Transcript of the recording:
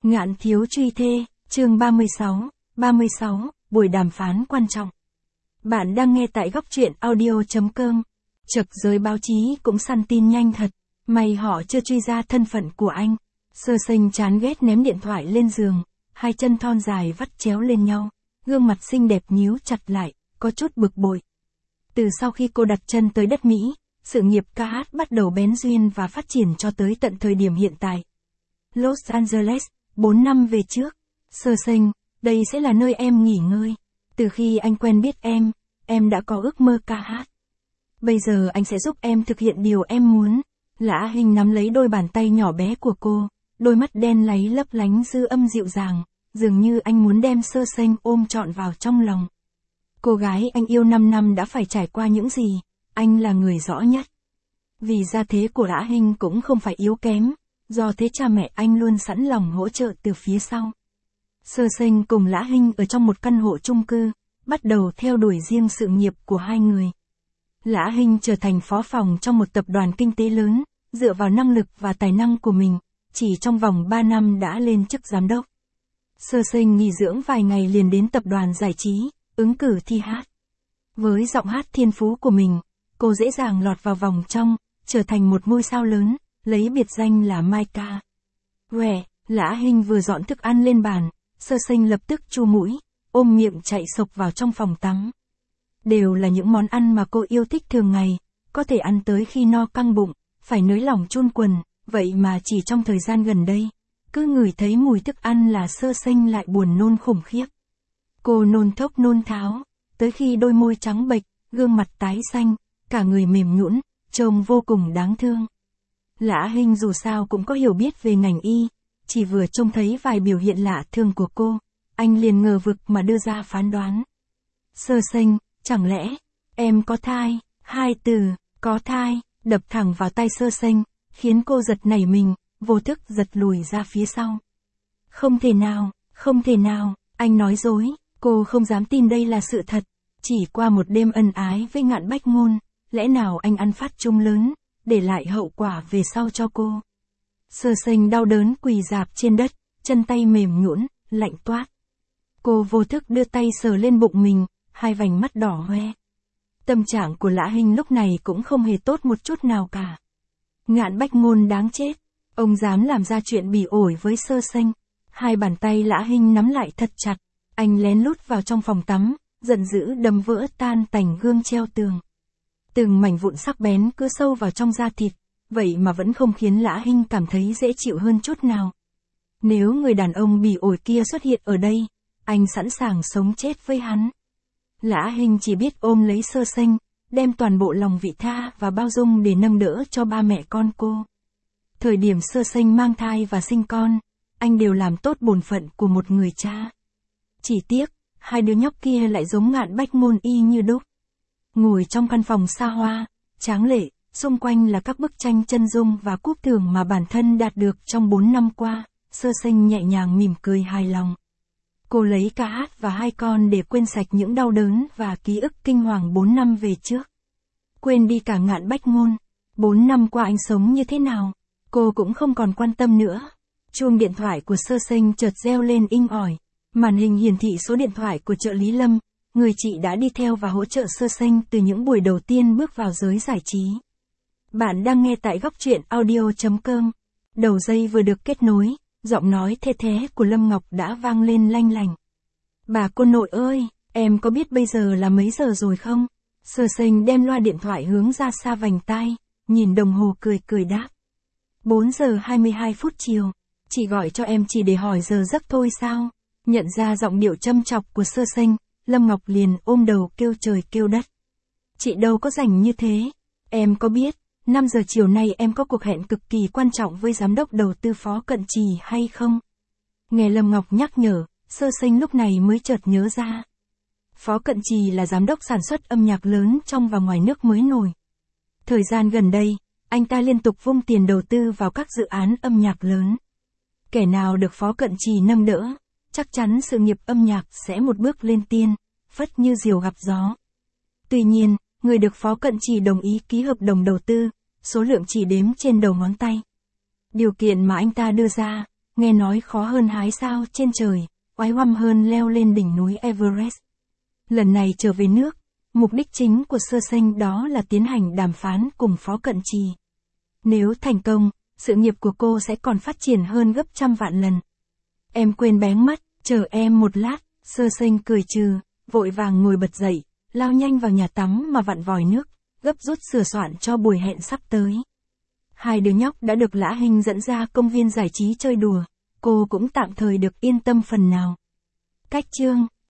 Ngạn thiếu truy thê, chương 36, buổi đàm phán quan trọng. Bạn đang nghe tại góc truyện audio.com. Chật giới báo chí cũng săn tin nhanh thật, may họ chưa truy ra thân phận của anh. Sơ Sinh chán ghét ném điện thoại lên giường, hai chân thon dài vắt chéo lên nhau, gương mặt xinh đẹp nhíu chặt lại, có chút bực bội. Từ sau khi cô đặt chân tới đất Mỹ, sự nghiệp ca hát bắt đầu bén duyên và phát triển cho tới tận thời điểm hiện tại. Los Angeles, 4 năm về trước. Sơ Sinh, đây sẽ là nơi em nghỉ ngơi. Từ khi anh quen biết em đã có ước mơ ca hát. Bây giờ anh sẽ giúp em thực hiện điều em muốn. Lã Hinh nắm lấy đôi bàn tay nhỏ bé của cô, đôi mắt đen láy lấp lánh dư âm dịu dàng, dường như anh muốn đem Sơ Sinh ôm trọn vào trong lòng. Cô gái anh yêu 5 năm đã phải trải qua những gì, anh là người rõ nhất. Vì gia thế của Lã Hinh cũng không phải yếu kém, do thế cha mẹ anh luôn sẵn lòng hỗ trợ từ phía sau. Sơ Sinh cùng Lã Hinh ở trong một căn hộ chung cư, bắt đầu theo đuổi riêng sự nghiệp của hai người. Lã Hinh trở thành phó phòng trong một tập đoàn kinh tế lớn, dựa vào năng lực và tài năng của mình, chỉ trong vòng 3 năm đã lên chức giám đốc. Sơ Sinh nghỉ dưỡng vài ngày liền đến tập đoàn giải trí, ứng cử thi hát. Với giọng hát thiên phú của mình, cô dễ dàng lọt vào vòng trong, trở thành một ngôi sao lớn, lấy biệt danh là Maika. Lã Hinh vừa dọn thức ăn lên bàn, Sơ Sinh lập tức chu mũi, ôm miệng chạy sộc vào trong phòng tắm. Đều là những món ăn mà cô yêu thích thường ngày, có thể ăn tới khi no căng bụng, phải nới lỏng chun quần, vậy mà chỉ trong thời gian gần đây, cứ ngửi thấy mùi thức ăn là Sơ Sinh lại buồn nôn khủng khiếp. Cô nôn thốc nôn tháo, tới khi đôi môi trắng bệch, gương mặt tái xanh, cả người mềm nhũn, trông vô cùng đáng thương. Lã Hinh dù sao cũng có hiểu biết về ngành y, chỉ vừa trông thấy vài biểu hiện lạ thường của cô, anh liền ngờ vực mà đưa ra phán đoán. Sơ Sinh, chẳng lẽ, em có thai? Hai từ, có thai, đập thẳng vào tay Sơ Sinh, khiến cô giật nảy mình, vô thức giật lùi ra phía sau. Không thể nào, anh nói dối, cô không dám tin đây là sự thật. Chỉ qua một đêm ân ái với Ngạn Bách Ngôn, lẽ nào anh ăn phát chung lớn, để lại hậu quả về sau cho cô. Sơ Sinh đau đớn quỳ rạp trên đất, chân tay mềm nhũn, lạnh toát. Cô vô thức đưa tay sờ lên bụng mình, hai vành mắt đỏ hoe. Tâm trạng của Lã Hinh lúc này cũng không hề tốt một chút nào cả. Ngạn Bách Ngôn đáng chết, ông dám làm ra chuyện bỉ ổi với Sơ Sinh. Hai bàn tay Lã Hinh nắm lại thật chặt, anh lén lút vào trong phòng tắm, giận dữ đâm vỡ tan tành gương treo tường. Từng mảnh vụn sắc bén cứ sâu vào trong da thịt, vậy mà vẫn không khiến Lã Hinh cảm thấy dễ chịu hơn chút nào. Nếu người đàn ông bỉ ổi kia xuất hiện ở đây, anh sẵn sàng sống chết với hắn. Lã Hinh chỉ biết ôm lấy Sơ Sinh, đem toàn bộ lòng vị tha và bao dung để nâng đỡ cho ba mẹ con cô. Thời điểm Sơ Sinh mang thai và sinh con, anh đều làm tốt bổn phận của một người cha. Chỉ tiếc, hai đứa nhóc kia lại giống Ngạn Bách Ngôn y như đúc. Ngồi trong căn phòng xa hoa, tráng lệ, xung quanh là các bức tranh chân dung và cúp thưởng mà bản thân đạt được trong 4 năm qua, Sơ Sinh nhẹ nhàng mỉm cười hài lòng. Cô lấy ca hát và hai con để quên sạch những đau đớn và ký ức kinh hoàng 4 năm về trước. Quên đi cả Ngạn Bách Ngôn. 4 năm qua anh sống như thế nào, cô cũng không còn quan tâm nữa. Chuông điện thoại của Sơ Sinh chợt reo lên inh ỏi. Màn hình hiển thị số điện thoại của trợ lý Lâm, người chị đã đi theo và hỗ trợ Sơ Sinh từ những buổi đầu tiên bước vào giới giải trí. Bạn đang nghe tại góc truyện audio.com. Đầu dây vừa được kết nối, giọng nói the thé của Lâm Ngọc đã vang lên lanh lành. Bà cô nội ơi, em có biết bây giờ là mấy giờ rồi không? Sơ Sinh đem loa điện thoại hướng ra xa vành tai, nhìn đồng hồ cười đáp. 4 giờ 22 phút chiều, chị gọi cho em chỉ để hỏi giờ giấc thôi sao? Nhận ra giọng điệu châm chọc của Sơ Sinh, Lâm Ngọc liền ôm đầu kêu trời kêu đất. Chị đâu có rảnh như thế, em có biết, 5 giờ chiều nay em có cuộc hẹn cực kỳ quan trọng với giám đốc đầu tư Phó Cận Trì hay không? Nghe Lâm Ngọc nhắc nhở, Sơ Sinh lúc này mới chợt nhớ ra. Phó Cận Trì là giám đốc sản xuất âm nhạc lớn trong và ngoài nước mới nổi. Thời gian gần đây, anh ta liên tục vung tiền đầu tư vào các dự án âm nhạc lớn. Kẻ nào được Phó Cận Trì nâng đỡ, chắc chắn sự nghiệp âm nhạc sẽ một bước lên tiên, phất như diều gặp gió. Tuy nhiên, người được Phó Cận Trì đồng ý ký hợp đồng đầu tư, số lượng chỉ đếm trên đầu ngón tay. Điều kiện mà anh ta đưa ra, Nghe nói khó hơn hái sao trên trời, oái oăm hơn leo lên đỉnh núi Everest. Lần này trở về nước, mục đích chính của Sơ Sanh đó là tiến hành đàm phán cùng Phó Cận Trì. Nếu thành công, sự nghiệp của cô sẽ còn phát triển hơn gấp trăm vạn lần. Em quên bén mất, chờ em một lát, Sơ Sanh cười trừ, vội vàng ngồi bật dậy, lao nhanh vào nhà tắm mà vặn vòi nước, gấp rút sửa soạn cho buổi hẹn sắp tới. Hai đứa nhóc đã được Lã Hinh dẫn ra công viên giải trí chơi đùa, cô cũng tạm thời được yên tâm phần nào. Cách chương